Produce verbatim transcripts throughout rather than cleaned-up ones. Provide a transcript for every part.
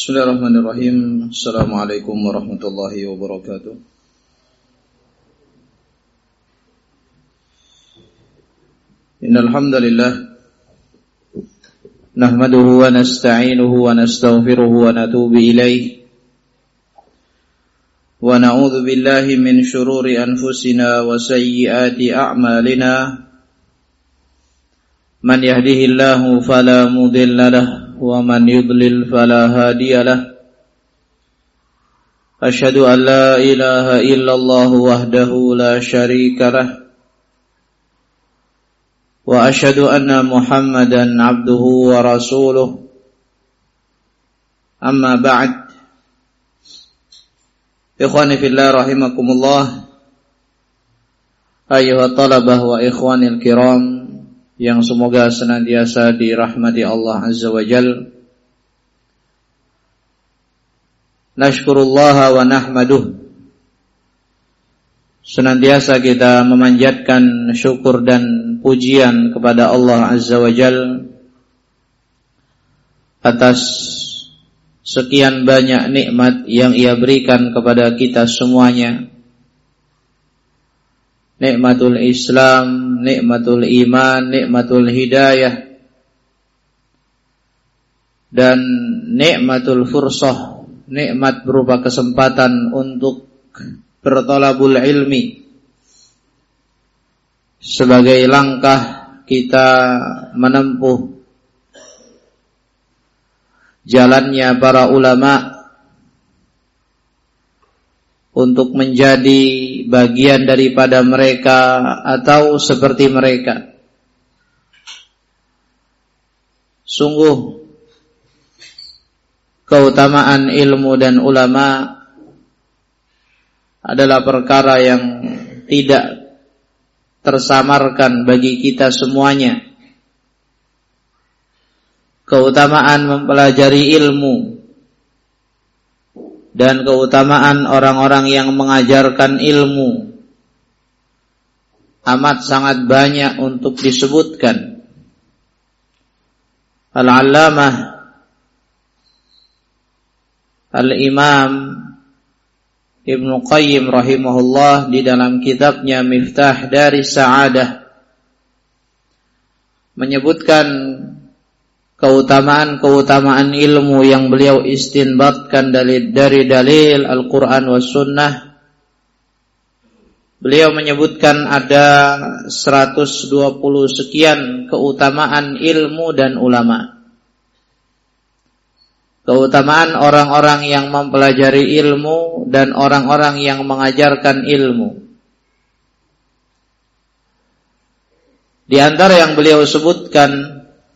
Bismillahirrahmanirrahim. Assalamualaikum warahmatullahi wabarakatuh. Innal hamdalillah nahmaduhu wa nasta'inuhu wa nastaghfiruhu wa natubu ilayh wa na'udzu billahi min shururi anfusina wa sayyiati a'malina. Man yahdihillahu fala mudilla lahu wa man yudlil fala hadiya lahu. Asyhadu an la ilaha illallah wahdahu la syarika lahu wa asyhadu anna Muhammadan abduhu wa rasuluh. Amma ba'd. Ikhwani fillah rahimakumullah. Ayyuhat talabah wa ikhwanil kiram yang semoga senantiasa dirahmati Allah Azza wa Jal. Nashkurullaha wa nahmaduh. Senantiasa kita memanjatkan syukur dan pujian kepada Allah Azza wa Jal atas sekian banyak nikmat yang Ia berikan kepada kita semuanya. Nikmatul Islam, nikmatul iman, nikmatul hidayah, dan nikmatul fursah, nikmat berupa kesempatan untuk bertolabul ilmi sebagai langkah kita menempuh jalannya para ulama untuk menjadi bagian daripada mereka atau seperti mereka. Sungguh keutamaan ilmu dan ulama adalah perkara yang tidak tersamarkan bagi kita semuanya. Keutamaan mempelajari ilmu dan keutamaan orang-orang yang mengajarkan ilmu amat sangat banyak untuk disebutkan. Al-Allamah Al-Imam Ibnu Qayyim rahimahullah di dalam kitabnya Miftah Daris Sa'adah menyebutkan keutamaan-keutamaan ilmu yang beliau istinbatkan dari, dari dalil Al-Quran was Sunnah. Beliau menyebutkan ada seratus dua puluh sekian keutamaan ilmu dan ulama. Keutamaan orang-orang yang mempelajari ilmu dan orang-orang yang mengajarkan ilmu. Di antara yang beliau sebutkan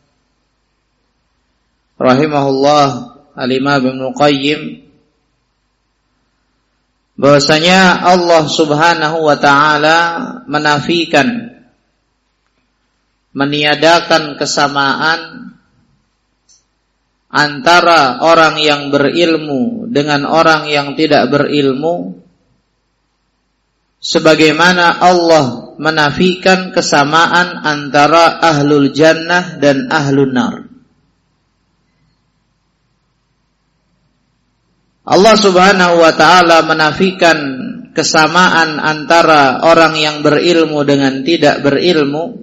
rahimahullah Al-Imam Ibnu Qayyim, bahwasanya Allah Subhanahu wa taala menafikan, meniadakan kesamaan antara orang yang berilmu dengan orang yang tidak berilmu, sebagaimana Allah menafikan kesamaan antara ahlul jannah dan ahlun nar. Allah Subhanahu wa taala menafikan kesamaan antara orang yang berilmu dengan tidak berilmu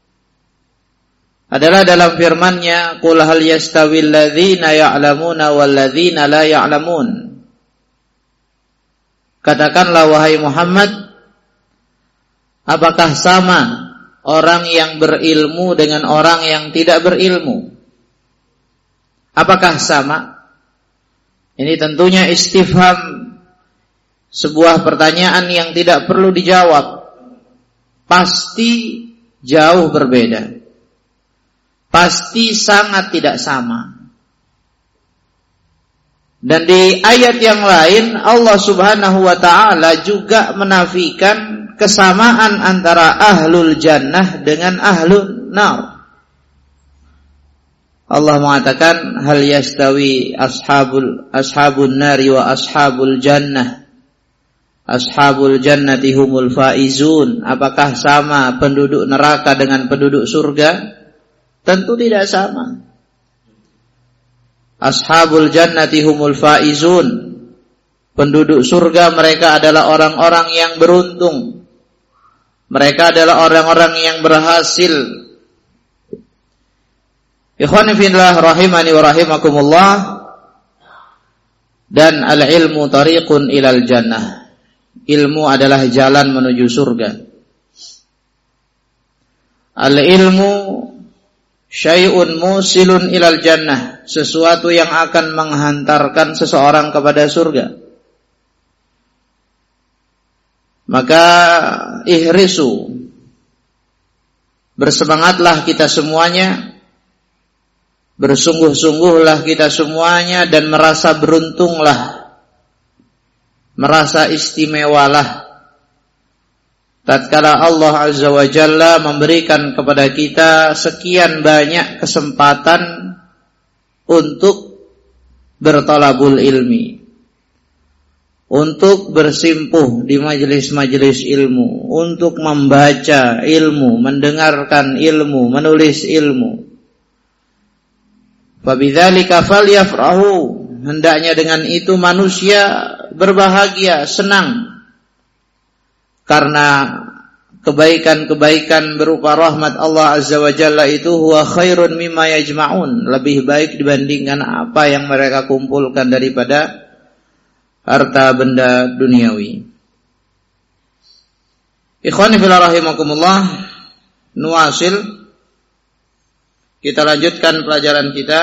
adalah dalam firman-Nya, "Qul hal yastawil ladzina ya'lamuna wal ladzina la ya'lamun." Katakanlah wahai Muhammad, apakah sama orang yang berilmu dengan orang yang tidak berilmu? Apakah sama? Ini tentunya istifham, sebuah pertanyaan yang tidak perlu dijawab. Pasti jauh berbeda. Pasti sangat tidak sama. Dan di ayat yang lain Allah Subhanahu wa taala juga menafikan kesamaan antara ahlul jannah dengan ahlun nar. Allah mengatakan, hal yastawi ashabul ashabun nari wa ashabul jannah, ashabul jannati humul faizun. Apakah sama penduduk neraka dengan penduduk surga? Tentu tidak sama. Ashabul jannati humul faizun. Penduduk surga mereka adalah orang-orang yang beruntung. Mereka adalah orang-orang yang berhasil. Ikhwani fillah rahimani wa rahimakumullah. Dan al-ilmu tariqun ilal jannah. Ilmu adalah jalan menuju surga. Al-ilmu syai'un musilun ilal jannah. Sesuatu yang akan menghantarkan seseorang kepada surga. Maka ihrisu, bersemangatlah kita semuanya, bersungguh-sungguhlah kita semuanya, dan merasa beruntunglah, merasa istimewalah tatkala Allah Azza wa Jalla memberikan kepada kita sekian banyak kesempatan untuk bertalabul ilmi, untuk bersimpuh di majelis-majelis ilmu, untuk membaca ilmu, mendengarkan ilmu, menulis ilmu. Fabidzalika falyafrahu, hendaknya dengan itu manusia berbahagia, senang. Karena kebaikan-kebaikan berupa rahmat Allah Azza wa Jalla itu huwa khairun mimma yajma'un, lebih baik dibandingkan apa yang mereka kumpulkan daripada harta benda duniawi. Ikhwani fillah rahimakumullah, nuwasil, kita lanjutkan pelajaran kita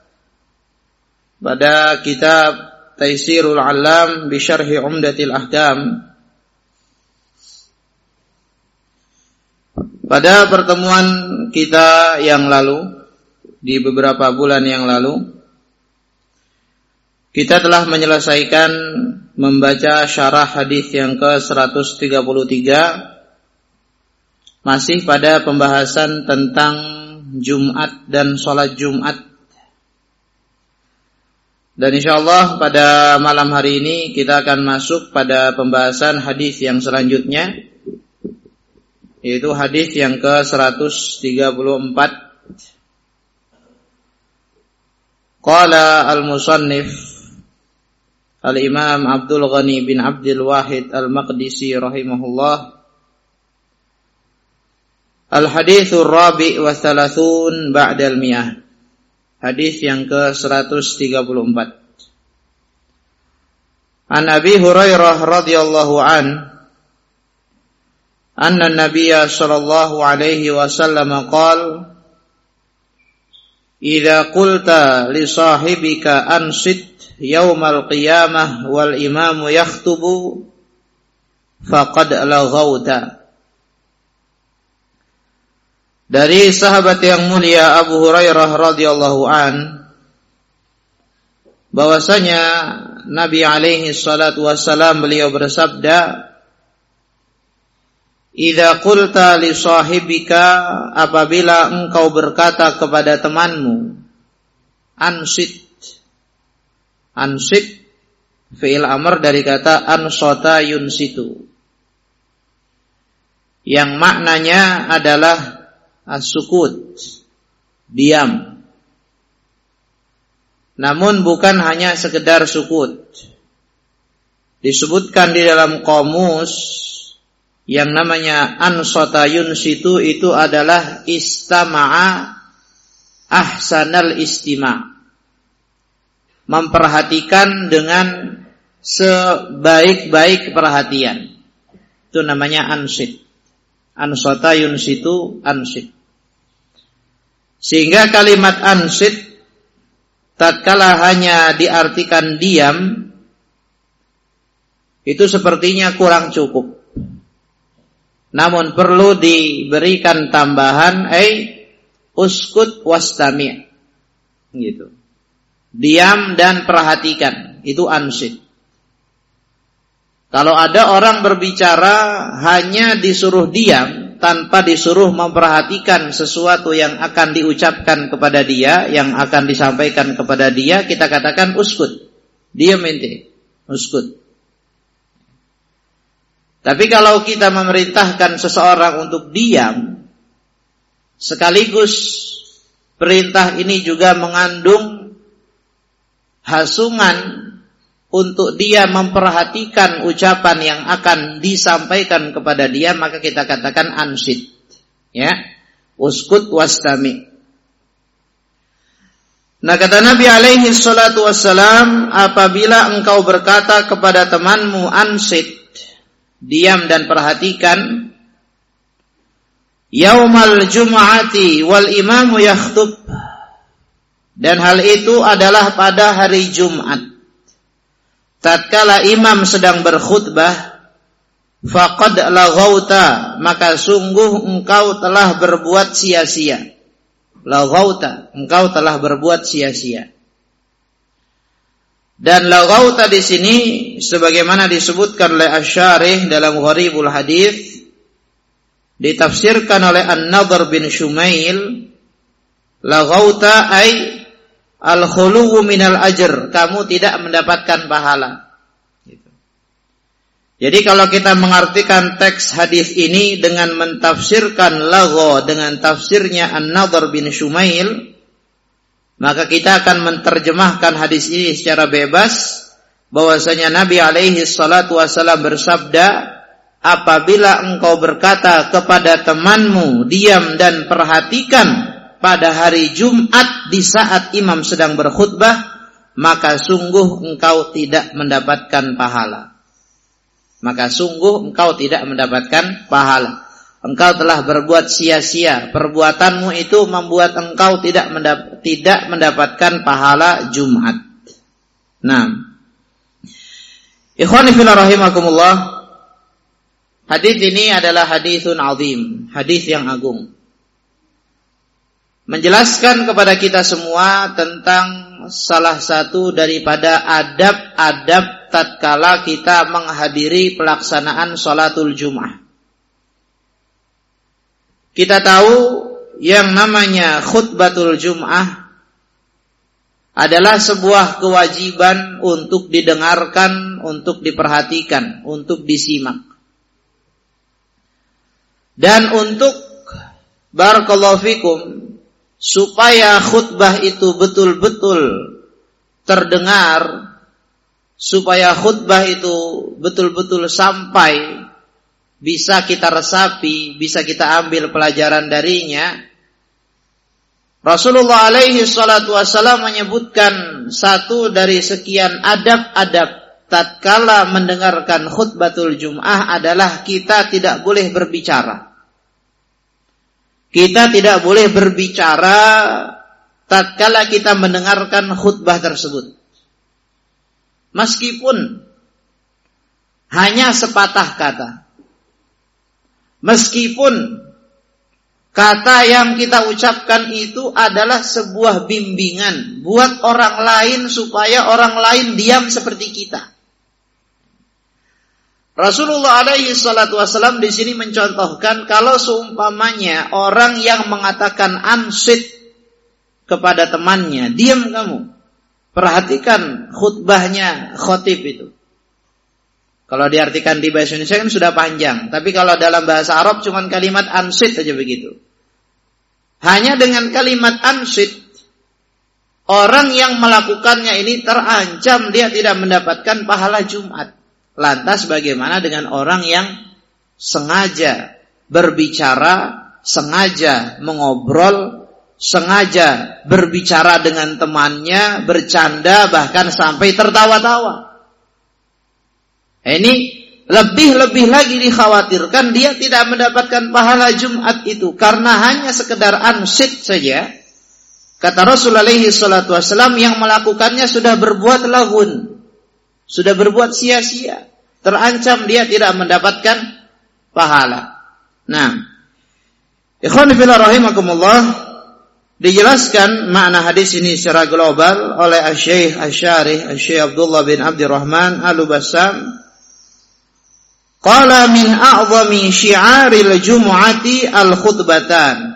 pada kitab Taisirul Alam bi Syarhi Umdatil Ahkam. Pada pertemuan kita yang lalu, di beberapa bulan yang lalu, kita telah menyelesaikan membaca syarah hadis yang ke seratus tiga puluh tiga, masih pada pembahasan tentang Jumat dan sholat Jumat. Dan insyaallah pada malam hari ini kita akan masuk pada pembahasan hadis yang selanjutnya, yaitu hadis yang ke seratus tiga puluh empat. Qala al-musannif Al-Imam Abdul Ghani bin Abdul Wahid Al-Maqdisi rahimahullah, Al-Hadithur Rabi' wa Thalathun Ba'dal Mi'ah, hadis yang ke seratus tiga puluh empat. An Abi Hurairah radhiyallahu an anna an-nabiyya sallallahu alaihi wasallam qala idza qulta li sahibika ansit yaumal qiyamah wal imamu yakhtubu faqad laghauta. Dari sahabat yang mulia Abu Hurairah radhiyallahu an, bahwasanya Nabi alaihi salatu wassalam beliau bersabda, idza qulta li sahibika, apabila engkau berkata kepada temanmu, ansit. Ansit fi'il amr dari kata ansota yunsitu, yang maknanya adalah as-sukut, diam. Namun bukan hanya sekedar sukut. Disebutkan di dalam qamus yang namanya ansota yunsitu itu adalah istama'a ahsanal istima', memperhatikan dengan sebaik-baik perhatian. Itu namanya ansit. Ansota yunsitu ansit. Sehingga kalimat ansit tatkala hanya diartikan diam, itu sepertinya kurang cukup. Namun perlu diberikan tambahan ai uskut wastami', gitu. Diam dan perhatikan, itu ansit. Kalau ada orang berbicara hanya disuruh diam tanpa disuruh memperhatikan sesuatu yang akan diucapkan kepada dia, yang akan disampaikan kepada dia, kita katakan uskut, diam ente, uskut. Tapi kalau kita memerintahkan seseorang untuk diam, sekaligus perintah ini juga mengandung hasungan untuk dia memperhatikan ucapan yang akan disampaikan kepada dia, maka kita katakan ansit. Ya, uskut wastami. Nah, kata Nabi alaihi salatu wassalam, apabila engkau berkata kepada temanmu ansit, diam dan perhatikan, yaumal jum'ati wal imamu yakhtub, dan hal itu adalah pada hari Jumat, tatkala imam sedang berkhutbah, faqad laghauta, maka sungguh engkau telah berbuat sia-sia. Laghauta, engkau telah berbuat sia-sia. Dan laghauta di sini sebagaimana disebutkan oleh Asy-Syarih dalam Gharibul Hadits, ditafsirkan oleh An-Nadhr bin Shumail, laghauta ay al-khuluwu minal ajr, kamu tidak mendapatkan pahala. Gitu. Jadi kalau kita mengartikan teks hadis ini dengan mentafsirkan lagho dengan tafsirnya An-Nadhr bin Shumail, maka kita akan menerjemahkan hadis ini secara bebas, bahwasanya Nabi alaihi salatu wasallam bersabda, apabila engkau berkata kepada temanmu, diam dan perhatikan pada hari Jumat di saat imam sedang berkhutbah, maka sungguh engkau tidak mendapatkan pahala. Maka sungguh engkau tidak mendapatkan pahala. Engkau telah berbuat sia-sia. Perbuatanmu itu membuat engkau tidak mendap- tidak mendapatkan pahala Jumat. Nah, ikhwani fillah rahimakumullah, hadis ini adalah hadisun azim, hadis yang agung, menjelaskan kepada kita semua tentang salah satu daripada adab-adab tatkala kita menghadiri pelaksanaan sholatul Jum'ah. Kita tahu yang namanya khutbatul Jum'ah adalah sebuah kewajiban untuk didengarkan, untuk diperhatikan, untuk disimak. Dan untuk barakallahu fikum, supaya khutbah itu betul-betul terdengar, supaya khutbah itu betul-betul sampai, bisa kita resapi, bisa kita ambil pelajaran darinya, Rasulullah alaihi salatu wassalam menyebutkan satu dari sekian adab-adab tatkala mendengarkan khutbatul Jum'ah adalah kita tidak boleh berbicara. Kita tidak boleh berbicara tatkala kita mendengarkan khutbah tersebut. Meskipun hanya sepatah kata. Meskipun kata yang kita ucapkan itu adalah sebuah bimbingan buat orang lain supaya orang lain diam seperti kita. Rasulullah alaihi salatu wasallam di sini mencontohkan kalau seumpamanya orang yang mengatakan ansit kepada temannya, diam kamu, perhatikan khutbahnya khatib itu. Kalau diartikan di bahasa Indonesia kan sudah panjang, tapi kalau dalam bahasa Arab cuma kalimat ansit aja begitu. Hanya dengan kalimat ansit, orang yang melakukannya ini terancam dia tidak mendapatkan pahala Jumat. Lantas bagaimana dengan orang yang sengaja berbicara, sengaja mengobrol, sengaja berbicara dengan temannya, bercanda, bahkan sampai tertawa-tawa? Ini lebih-lebih lagi dikhawatirkan dia tidak mendapatkan pahala Jumat itu karena hanya sekedar ansit saja. Kata Rasulullah alaihi salatu wasallam, yang melakukannya sudah berbuat lagun, sudah berbuat sia-sia, terancam dia tidak mendapatkan pahala. Nah, ikhwan fillah rahimakumullah, dijelaskan makna hadis ini secara global oleh Asy-Syaikh Asy-Syarih Asy-Syaikh Abdullah bin Abdurrahman Al-Bassam. Qala min a'zami syi'aril jumu'ati al-khutbatan.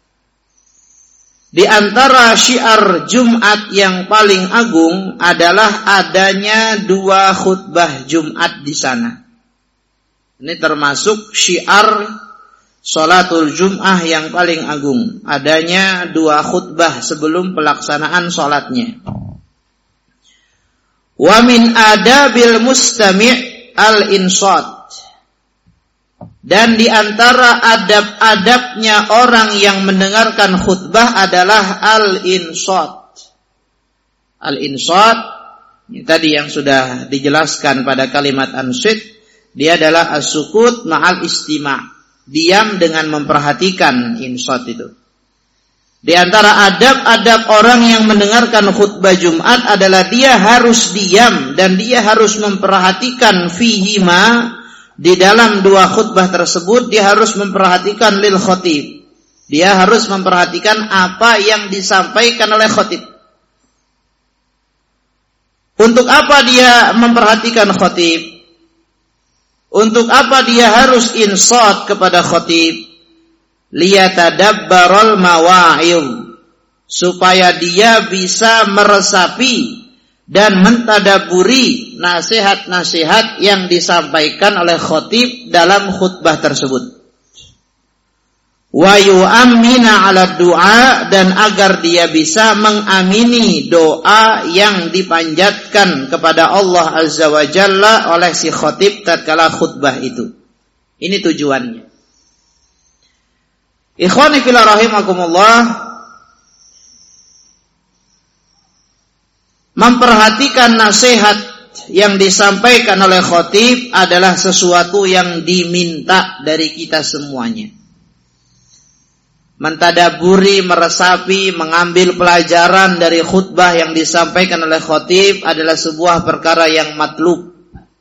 Di antara syiar Jumat yang paling agung adalah adanya dua khutbah Jumat di sana. Ini termasuk syiar sholatul Jum'ah yang paling agung. Adanya dua khutbah sebelum pelaksanaan sholatnya. Wa min adabil mustami' al-insat. Dan di antara adab-adabnya orang yang mendengarkan khutbah adalah al-insat. Al-insat, ini tadi yang sudah dijelaskan pada kalimat ansit, dia adalah as-sukut ma'al istima', diam dengan memperhatikan insat itu. Di antara adab-adab orang yang mendengarkan khutbah Jumat adalah dia harus diam dan dia harus memperhatikan fihima, di dalam dua khutbah tersebut dia harus memperhatikan lil khatib. Dia harus memperhatikan apa yang disampaikan oleh khatib. Untuk apa dia memperhatikan khatib? Untuk apa dia harus insat kepada khatib? Liyatadabbaral mawa'il, supaya dia bisa meresapi dan mentadaburi nasihat-nasihat yang disampaikan oleh khatib dalam khutbah tersebut. Wa yu'ammina 'ala du'a, dan agar dia bisa mengamini doa yang dipanjatkan kepada Allah Azza wa Jalla oleh si khatib tatkala khutbah itu. Ini tujuannya. Ikhwani fillah rahimakumullah, memperhatikan nasihat yang disampaikan oleh khatib adalah sesuatu yang diminta dari kita semuanya. Mentadaburi, meresapi, mengambil pelajaran dari khutbah yang disampaikan oleh khatib adalah sebuah perkara yang matlub.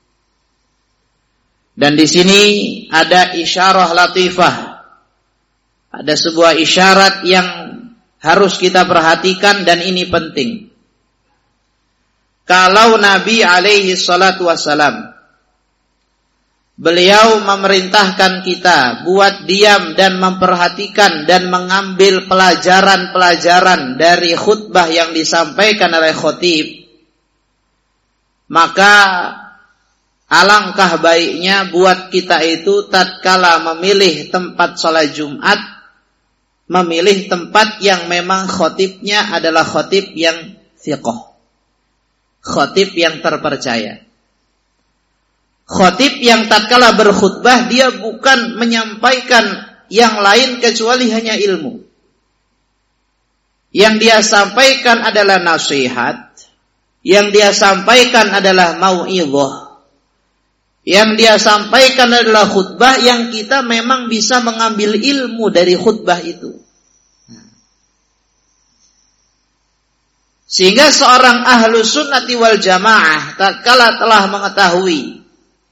Dan di sini ada isyarah latifah. Ada sebuah isyarat yang harus kita perhatikan dan ini penting. Kalau Nabi alaihi salatu wassalam, beliau memerintahkan kita buat diam dan memperhatikan dan mengambil pelajaran-pelajaran dari khutbah yang disampaikan oleh khatib, maka alangkah baiknya buat kita itu tatkala memilih tempat salat Jumat, memilih tempat yang memang khatibnya adalah khatib yang thiqah, khatib yang terpercaya. Khatib yang tatkala berkhutbah dia bukan menyampaikan yang lain kecuali hanya ilmu. Yang dia sampaikan adalah nasihat, yang dia sampaikan adalah mau'izah, yang dia sampaikan adalah khutbah yang kita memang bisa mengambil ilmu dari khutbah itu. Sehingga seorang ahlu sunnati wal jamaah tatkala telah mengetahui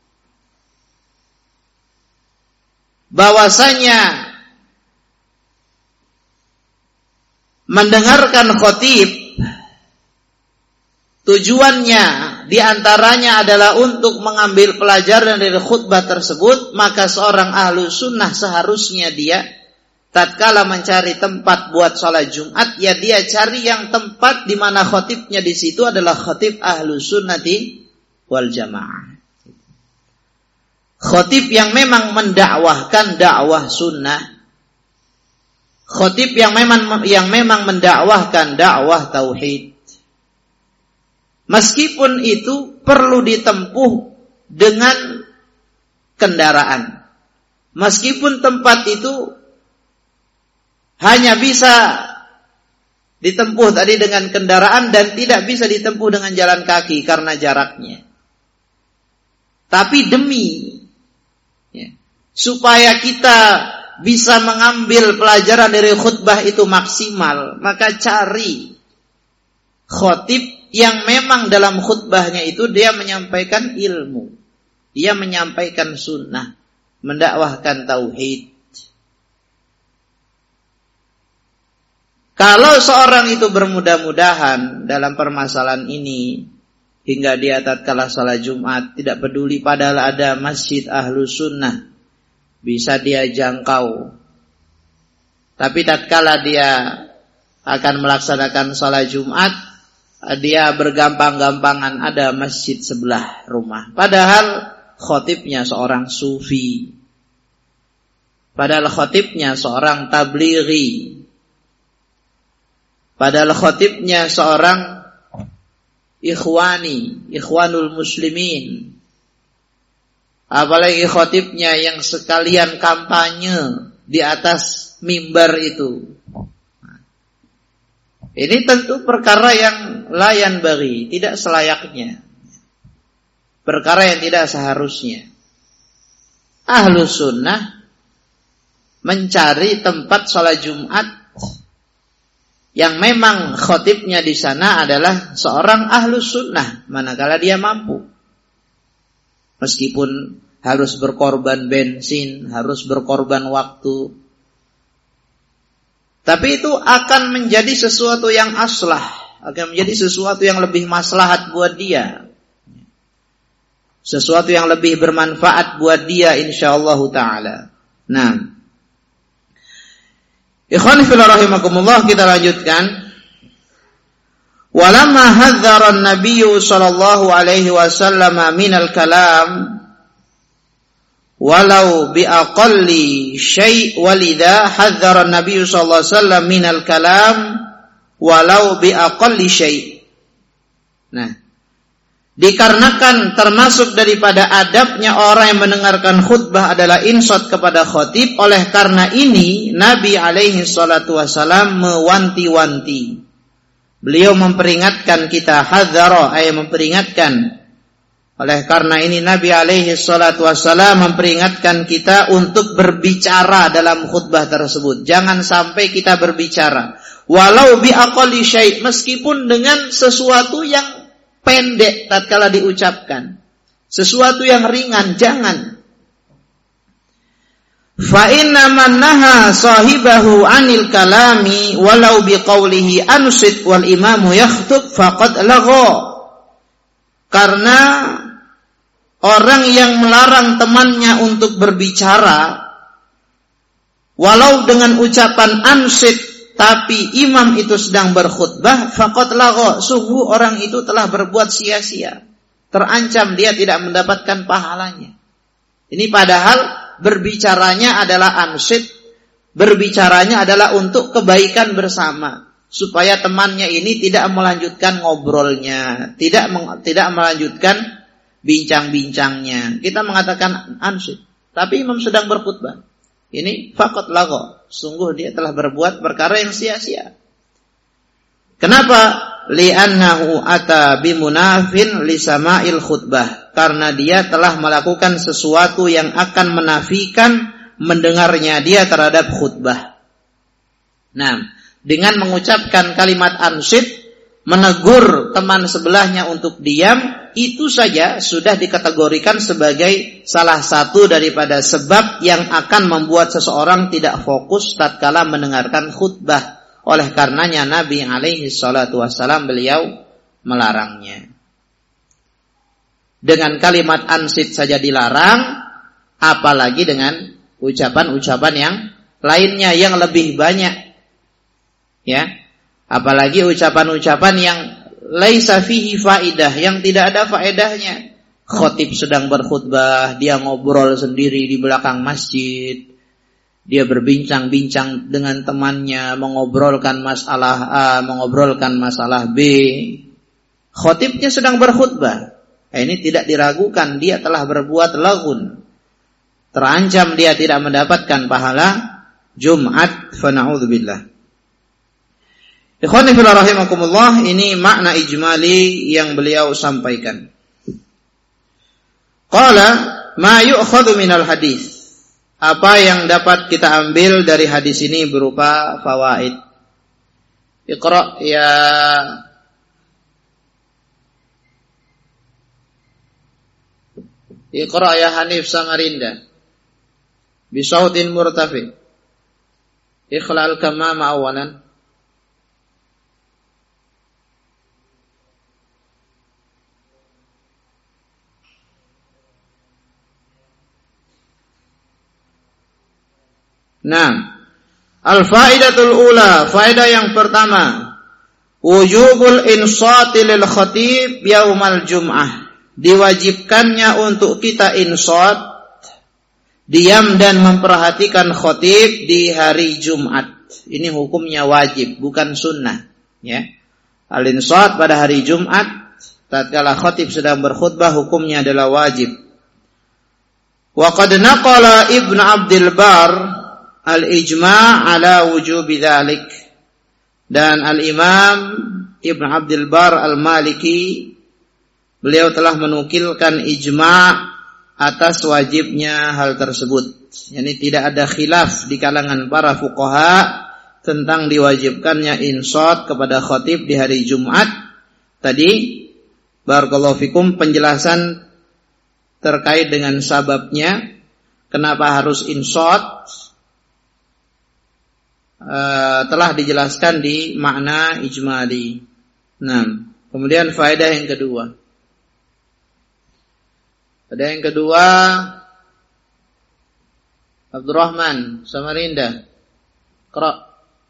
bahwasanya mendengarkan khatib tujuannya diantaranya adalah untuk mengambil pelajaran dari khutbah tersebut, maka seorang ahlu sunnah seharusnya dia tatkala mencari tempat buat sholat Jumat, ya dia cari yang tempat di mana khatibnya di situ adalah khatib ahlu sunnati wal jamaah. Khatib yang memang mendakwahkan dakwah sunnah, khatib yang memang yang memang mendakwahkan dakwah tauhid. Meskipun itu perlu ditempuh dengan kendaraan, meskipun tempat itu hanya bisa ditempuh tadi dengan kendaraan dan tidak bisa ditempuh dengan jalan kaki karena jaraknya. Tapi demi ya, supaya kita bisa mengambil pelajaran dari khutbah itu maksimal, maka cari khatib yang memang dalam khutbahnya itu dia menyampaikan ilmu, dia menyampaikan sunnah, mendakwahkan tauhid. Kalau seorang itu bermudah-mudahan dalam permasalahan ini hingga dia tatkala salat Jumat tidak peduli padahal ada masjid ahlu sunnah bisa dia jangkau, tapi tatkala dia akan melaksanakan salat Jumat dia bergampang-gampangan ada masjid sebelah rumah, padahal khatibnya seorang sufi, padahal khatibnya seorang tablighi, padahal khatibnya seorang ikhwani, ikhwanul muslimin. Apalagi khotibnya yang sekalian kampanye di atas mimbar itu. Ini tentu perkara yang layan bagi, tidak selayaknya. Perkara yang tidak seharusnya. Ahlus sunnah mencari tempat sholat Jumat yang memang khotibnya di sana adalah seorang ahlus sunnah, manakala dia mampu. Meskipun harus berkorban bensin, harus berkorban waktu, tapi itu akan menjadi sesuatu yang aslah, akan menjadi sesuatu yang lebih maslahat buat dia, sesuatu yang lebih bermanfaat buat dia insyaallah taala. Nah, ikhwan fillah rahimakumullah, kita lanjutkan. Walamma hadzara an-nabiy sallallahu alaihi wasallam minal kalam walau bi aqalli syai' walidha hadzara an-nabiy sallallahu alaihi wasallam minal kalam walau bi aqalli syai'. Nah, dikarenakan termasuk daripada adabnya orang yang mendengarkan khutbah adalah insot kepada khatib, oleh karena ini Nabi alaihi salatu wasalam mewanti-wanti. Beliau memperingatkan kita, hadzara ay memperingatkan. Oleh karena ini Nabi alaihi salatu wasalam memperingatkan kita untuk berbicara dalam khutbah tersebut. Jangan sampai kita berbicara walau bi aqalli syai', meskipun dengan sesuatu yang pendek tatkala diucapkan, sesuatu yang ringan, jangan. Fa inna man naha sahibahu anil kalami walau biqaulihi ansit wal imamu yakhtub faqad lagha. Karena orang yang melarang temannya untuk berbicara walau dengan ucapan ansit, tapi imam itu sedang berkhutbah, faqad lagha, sungguh orang itu telah berbuat sia-sia, terancam dia tidak mendapatkan pahalanya. Ini padahal berbicaranya adalah ansit, berbicaranya adalah untuk kebaikan bersama, supaya temannya ini tidak melanjutkan ngobrolnya, tidak tidak melanjutkan bincang-bincangnya. Kita mengatakan ansit, tapi imam sedang berkhutbah. Ini faqad lagha, sungguh dia telah berbuat perkara yang sia-sia. Kenapa? Li'annahu ata bimunafin li sama'il khutbah, karena dia telah melakukan sesuatu yang akan menafikan mendengarnya dia terhadap khutbah. Nah, dengan mengucapkan kalimat ansit, menegur teman sebelahnya untuk diam, itu saja sudah dikategorikan sebagai salah satu daripada sebab yang akan membuat seseorang tidak fokus tatkala mendengarkan khutbah. Oleh karenanya Nabi alaihi salatu wassalam beliau melarangnya. Dengan kalimat ansit saja dilarang, apalagi dengan ucapan-ucapan yang lainnya yang lebih banyak. Ya, apalagi ucapan-ucapan yang laisa fihi faidah, yang tidak ada faedahnya. Khatib sedang berkhutbah, dia ngobrol sendiri di belakang masjid. Dia berbincang-bincang dengan temannya, mengobrolkan masalah A, mengobrolkan masalah B. Khatibnya sedang berkhutbah. Ini tidak diragukan, dia telah berbuat lagun. Terancam dia tidak mendapatkan pahala Jumat, fa na'udzubillah. Ikhwani fillah rahimakumullah, ini makna ijmali yang beliau sampaikan. Qala ma yu'khadhu minal hadis. Apa yang dapat kita ambil dari hadis ini berupa fawaid? Iqra ya Iqra ya Hanif Samarinda bisautin murtafi. Ikhlal kamama awalan. Nah, al-faidatul ula, faedah yang pertama, wujubul insati lil khatib yaumal jum'ah. Diwajibkannya untuk kita insat, diam dan memperhatikan khatib di hari Jumat. Ini hukumnya wajib, bukan sunnah, ya. Al-insat pada hari Jumat tatkala khatib sedang berkhutbah hukumnya adalah wajib. Wa qad naqala Ibnu Abdul Bar al-ijma' ala wujubi dzalik. Dan Al-Imam Ibnu Abdul Bar al-Maliki beliau telah menukilkan ijma' atas wajibnya hal tersebut. Yani tidak ada khilaf di kalangan para fuqaha tentang diwajibkannya inshat kepada khatib di hari Jumat. Tadi barakallahu fikum penjelasan terkait dengan sababnya kenapa harus inshat uh, telah dijelaskan di makna ijmali. Nah, kemudian faedah yang kedua. Faedah yang kedua, Abdurrahman Samarinda, Qra.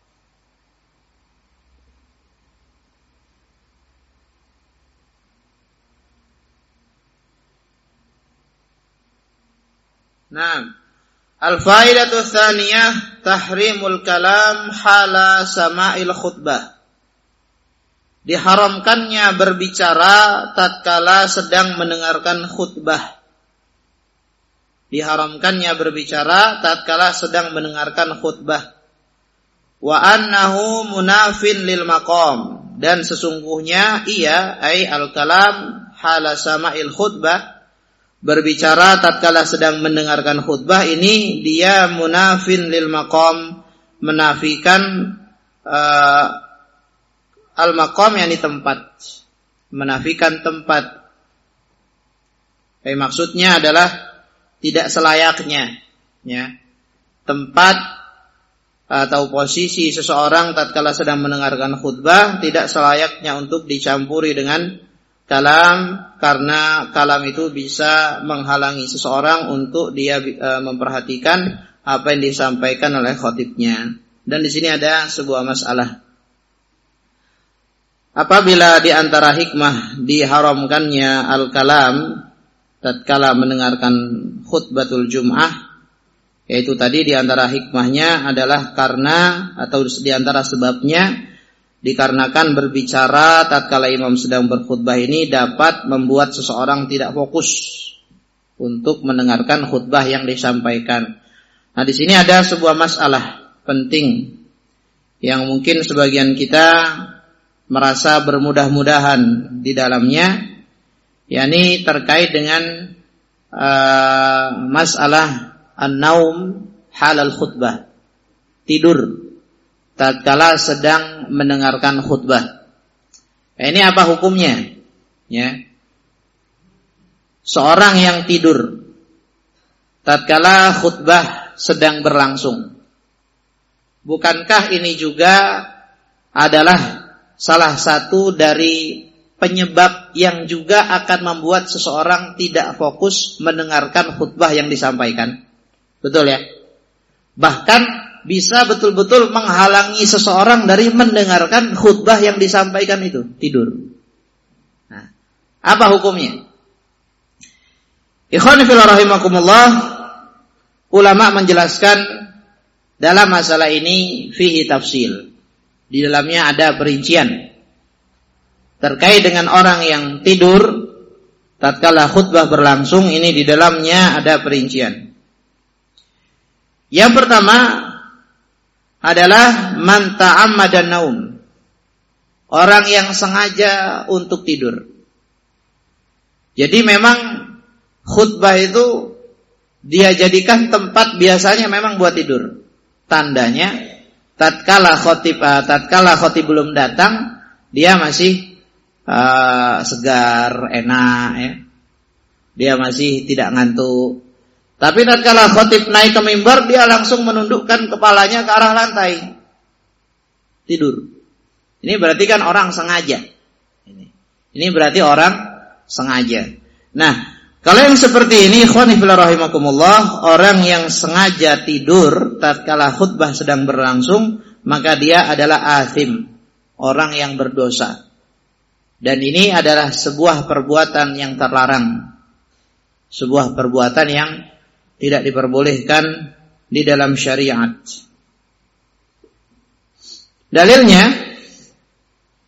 Nah, al-faidatu tsaniyah tahrimul kalam hala sama'il khutbah. Diharamkannya berbicara tatkala sedang mendengarkan khutbah. Diharamkannya berbicara tatkala sedang mendengarkan khutbah. Wa annahu munafin lil maqam, dan sesungguhnya ia ai al-kalam hala sama'il khutbah, berbicara tatkala sedang mendengarkan khutbah ini dia munafin lil maqam, menafikan uh, al maqam yakni tempat, menafikan tempat. Eh, maksudnya adalah tidak selayaknya, ya, tempat atau posisi seseorang tatkala sedang mendengarkan khutbah tidak selayaknya untuk dicampuri dengan kalam, karena kalam itu bisa menghalangi seseorang untuk dia e, memperhatikan apa yang disampaikan oleh khatibnya. Dan di sini ada sebuah masalah. Apabila di antara hikmah diharamkannya al-kalam tatkala mendengarkan khutbatul Jum'ah, yaitu tadi di antara hikmahnya adalah karena atau di antara sebabnya dikarenakan berbicara tatkala imam sedang berkhutbah ini dapat membuat seseorang tidak fokus untuk mendengarkan khutbah yang disampaikan. Nah, di sini ada sebuah masalah penting yang mungkin sebagian kita merasa bermudah-mudahan di dalamnya, yakni terkait dengan uh, masalah an-naum halal khutbah, tidur tatkala sedang mendengarkan khutbah. Nah, ini apa hukumnya? Ya. Seorang yang tidur tatkala khutbah sedang berlangsung, bukankah ini juga adalah salah satu dari penyebab yang juga akan membuat seseorang tidak fokus mendengarkan khutbah yang disampaikan? Betul ya? Bahkan bisa betul-betul menghalangi seseorang dari mendengarkan khutbah yang disampaikan itu, tidur. Nah, apa hukumnya? Ikhwani fillah rahimakumullah, ulama menjelaskan dalam masalah ini fihi tafsil. Di dalamnya ada perincian terkait dengan orang yang tidur tatkala khutbah berlangsung. Ini di dalamnya ada perincian. Yang pertama adalah man ta'ammada naum, orang yang sengaja untuk tidur. Jadi memang khutbah itu dia jadikan tempat biasanya memang buat tidur. Tandanya tatkala khatib tatkala khatib belum datang dia masih uh, segar, enak ya. Dia masih tidak ngantuk. Tapi tatkala khatib naik ke mimbar, dia langsung menundukkan kepalanya ke arah lantai, tidur. Ini berarti kan orang sengaja. Ini, ini berarti orang sengaja. Nah, kalau yang seperti ini, ikhwani fillah rahimakumullah, orang yang sengaja tidur tatkala khutbah sedang berlangsung, maka dia adalah athim, orang yang berdosa. Dan ini adalah sebuah perbuatan yang terlarang, sebuah perbuatan yang tidak diperbolehkan di dalam syariat. Dalilnya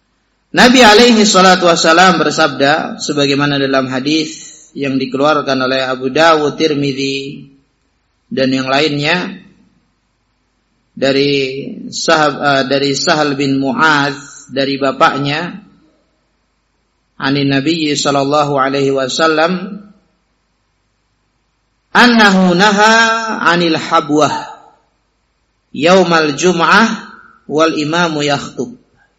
Nabi alaihi salatu wassalam bersabda sebagaimana dalam hadis yang dikeluarkan oleh Abu Dawud, Tirmidzi dan yang lainnya dari sahab, uh, dari Sahal bin Mu'adz dari bapaknya anin Nabi sallallahu alaihi wasallam annahu naha 'anil habwah yaumal jum'ah wal imamu yakhtub.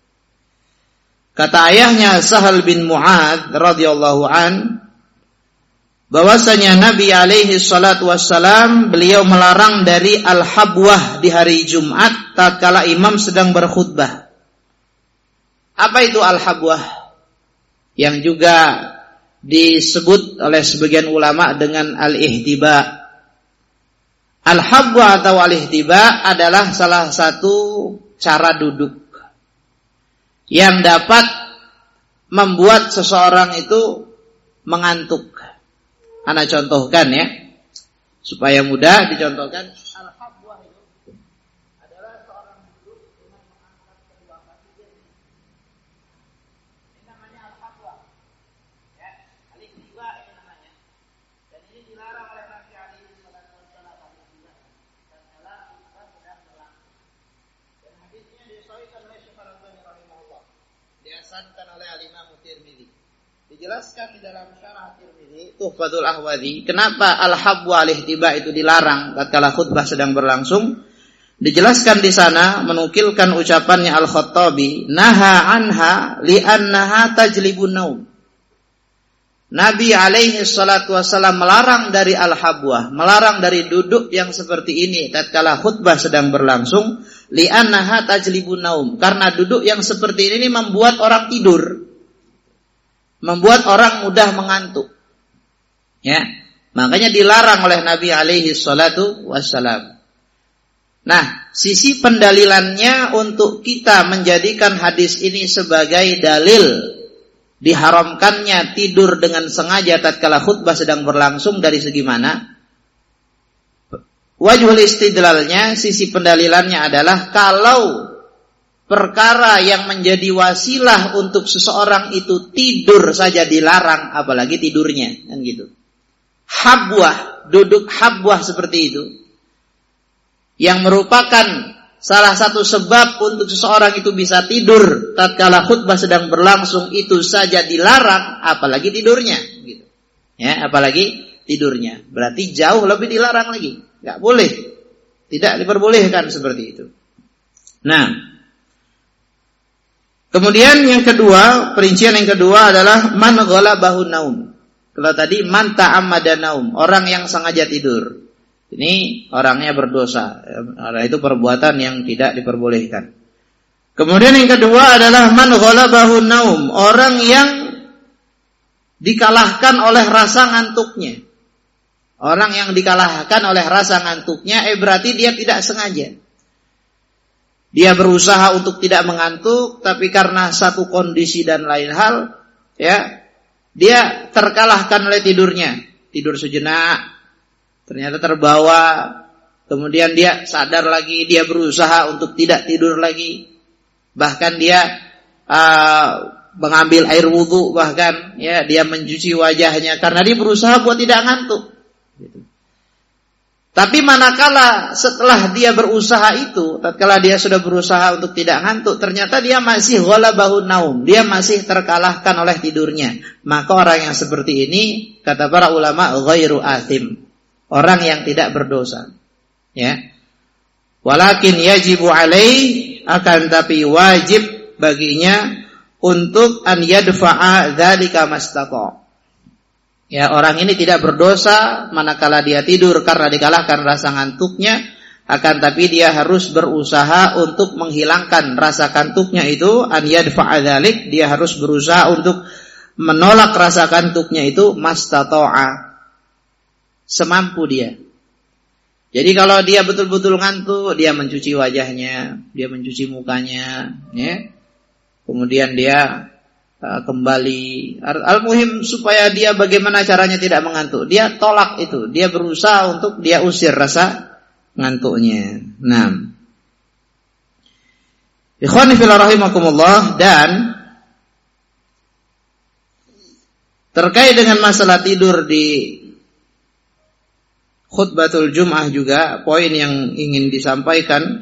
Kata ayahnya Sahal bin Mu'adz radhiyallahu an bahwasanya Nabi alaihi salatu wassalam beliau melarang dari al-habwah di hari Jumat tatkala imam sedang berkhutbah. Apa itu al-habwah? Yang juga disebut oleh sebagian ulama dengan al-ihtiba. Al-habwah atau al-ihtiba adalah salah satu cara duduk yang dapat membuat seseorang itu mengantuk. Ana contohkan ya, supaya mudah dicontohkan. Al-habwah itu adalah seorang duduk dengan mengangkat kedua kakinya. Ini namanya al-habwah. Ya, al-ihtiba ini namanya. Dan ini dilarang oleh Nabi alaihi salatu wasallam al-ihtiba. Dan adalah kita sedang berlangsung. Dan hadisnya disahihkan oleh Syekh Al-Albani rahimahullah. Dihasankan oleh Al-Imam Tirmidzi. Dijelaskan di dalam syarah Tirmidzi Tuhfatul Ahwadhi kenapa al-habwa al-ihtiba itu dilarang tatkala khutbah sedang berlangsung. Dijelaskan di sana menukilkan ucapannya Al-Khattabi, naha anha li'annaha tajlibun naum. Nabi alaihi salatu wasallam melarang dari al-habwah, melarang dari duduk yang seperti ini tatkala khutbah sedang berlangsung, li'annaha tajlibun naum, karena duduk yang seperti ini membuat orang tidur. Membuat orang mudah mengantuk. Ya, makanya dilarang oleh Nabi alaihi salatu wassalam. Nah, sisi pendalilannya untuk kita menjadikan hadis ini sebagai dalil diharamkannya tidur dengan sengaja tatkala khutbah sedang berlangsung dari segi mana? Wajhul istidlalnya, sisi pendalilannya adalah kalau perkara yang menjadi wasilah untuk seseorang itu tidur saja dilarang, apalagi tidurnya, kan gitu. Habwah, duduk habwah seperti itu, yang merupakan salah satu sebab untuk seseorang itu bisa tidur tatkala khutbah sedang berlangsung, itu saja dilarang, apalagi tidurnya, gitu. Ya, apalagi tidurnya, berarti jauh lebih dilarang lagi, nggak boleh, tidak diperbolehkan seperti itu. Nah. Kemudian yang kedua, perincian yang kedua adalah man ghalabahu naum. Kalau tadi man ta'ammada naum, orang yang sengaja tidur. Ini orangnya berdosa. Itu perbuatan yang tidak diperbolehkan. Kemudian yang kedua adalah man ghalabahu naum, orang yang dikalahkan oleh rasa ngantuknya. Orang yang dikalahkan oleh rasa ngantuknya, eh berarti dia tidak sengaja. Dia berusaha untuk tidak mengantuk, tapi karena satu kondisi dan lain hal, ya, dia terkalahkan oleh tidurnya. Tidur sejenak, ternyata terbawa, kemudian dia sadar lagi, dia berusaha untuk tidak tidur lagi. Bahkan dia uh, mengambil air wudhu, bahkan ya dia mencuci wajahnya karena dia berusaha buat tidak ngantuk. Gitu. Tapi manakala setelah dia berusaha itu, tatkala dia sudah berusaha untuk tidak ngantuk, ternyata dia masih ghalabahu naum, dia masih terkalahkan oleh tidurnya. Maka orang yang seperti ini, kata para ulama, ghairu athim, orang yang tidak berdosa. Ya. Walakin yajibu alaih, akan tapi wajib baginya untuk an yadfa'a dzalika mastata'. Ya, orang ini tidak berdosa manakala dia tidur karena dikalahkan rasa ngantuknya, akan tapi dia harus berusaha untuk menghilangkan rasa kantuknya itu, an yadfa'a dzalik, dia harus berusaha untuk menolak rasa kantuknya itu mastata'a, semampu dia. Jadi kalau dia betul-betul ngantuk, dia mencuci wajahnya, dia mencuci mukanya, ya. Kemudian dia kembali. Al-muhim supaya dia bagaimana caranya tidak mengantuk. Dia tolak itu. Dia berusaha untuk dia usir rasa ngantuknya. Nah. Ikhwani fillah rahimakumullah, dan Terkait dengan masalah tidur di khutbatul Jum'ah juga, poin yang ingin disampaikan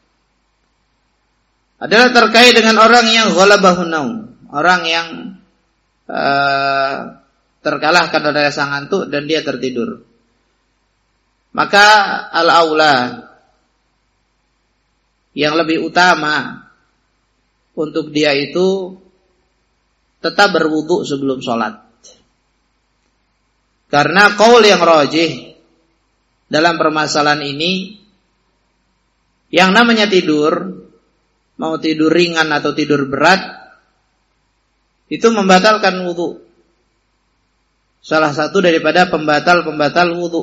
adalah terkait dengan orang yang ghalabahun naum, orang yang uh, terkalahkan oleh rasa ngantuk dan dia tertidur. Maka al-aula, yang lebih utama untuk dia itu tetap berwudu sebelum sholat. Karena qaul yang rajih dalam permasalahan ini, yang namanya tidur, mau tidur ringan atau tidur berat, itu membatalkan wudu. Salah satu daripada pembatal-pembatal wudu.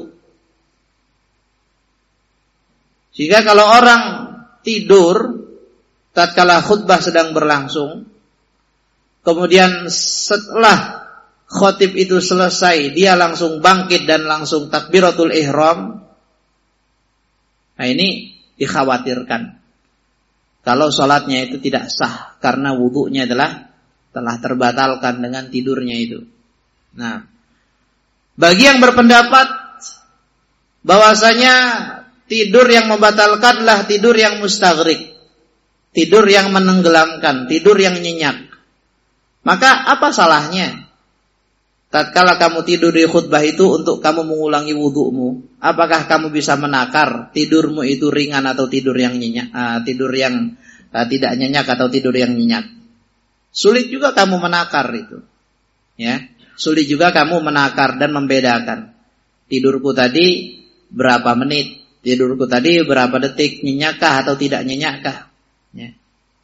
Jika kalau orang tidur tatkala khutbah sedang berlangsung, kemudian setelah khotib itu selesai dia langsung bangkit dan langsung takbiratul ihram, nah ini dikhawatirkan kalau sholatnya itu tidak sah karena wudunya adalah telah terbatalkan dengan tidurnya itu. Nah, bagi yang berpendapat bahwasanya tidur yang membatalkanlah tidur yang mustaghrik, tidur yang menenggelamkan, tidur yang nyenyak. Maka apa salahnya tatkala kamu tidur di khutbah itu untuk kamu mengulangi wudumu? Apakah kamu bisa menakar tidurmu itu ringan atau tidur yang nyenyak, uh, tidur yang uh, tidak nyenyak atau tidur yang nyenyak? Sulit juga kamu menakar itu. Ya, sulit juga kamu menakar dan membedakan. Tidurku tadi berapa menit? Tidurku tadi berapa detik, nyenyakkah atau tidak nyenyakkah? Ya.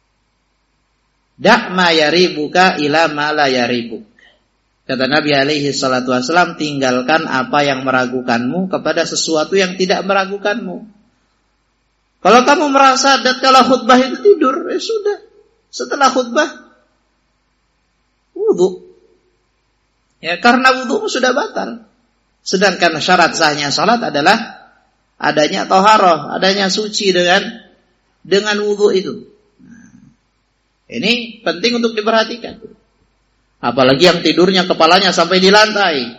Da' ma yaribuka ila ma la yaribuk. Kata Nabi alaihi salatu wasallam, tinggalkan apa yang meragukanmu kepada sesuatu yang tidak meragukanmu. Kalau kamu merasa tatkala khutbah itu tidur, ya sudah. Setelah khutbah wudu. Ya, karena wudumu sudah batal. Sedangkan syarat sahnya salat adalah adanya taharah, adanya suci dengan dengan wudu itu. Nah, ini penting untuk diperhatikan. Apalagi yang tidurnya kepalanya sampai di lantai,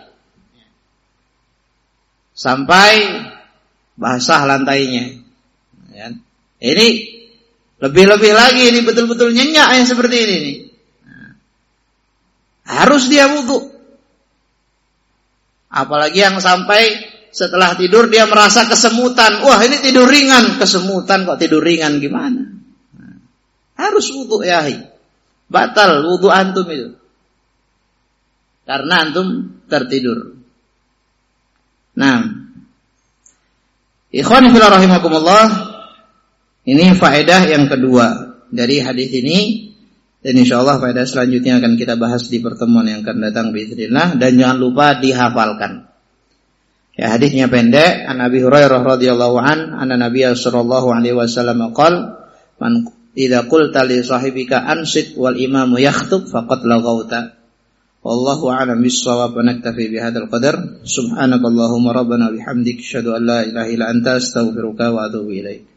sampai basah lantainya. Ya. Ini lebih-lebih lagi, ini betul-betul nyenyak yang seperti ini. Nah, harus dia wudu. Apalagi yang sampai setelah tidur dia merasa kesemutan. Wah, ini tidur ringan. Kesemutan kok tidur ringan gimana? Nah, harus wudu ya. Batal wudu antum itu. Karena antum tertidur. Nah, ikhwan fillah rahimakumullah, ini faedah yang kedua dari hadis ini. Dan insyaallah faedah selanjutnya akan kita bahas di pertemuan yang akan datang biiznillah, dan jangan lupa dihafalkan. Ya, hadisnya pendek. An Abi Hurairah radhiyallahu an, anna Nabiy sallallahu alaihi wasallam qala, man idza qulta li sahibika ansit wal imamu yakhthub faqad laghauta. Wallahu a'lam bis-shawab. Wa naktafi bihadzal qadar. Subhanakallahumma rabbana bihamdik asyhadu an la ilaha illa anta astaghfiruka wa atubu ilaik.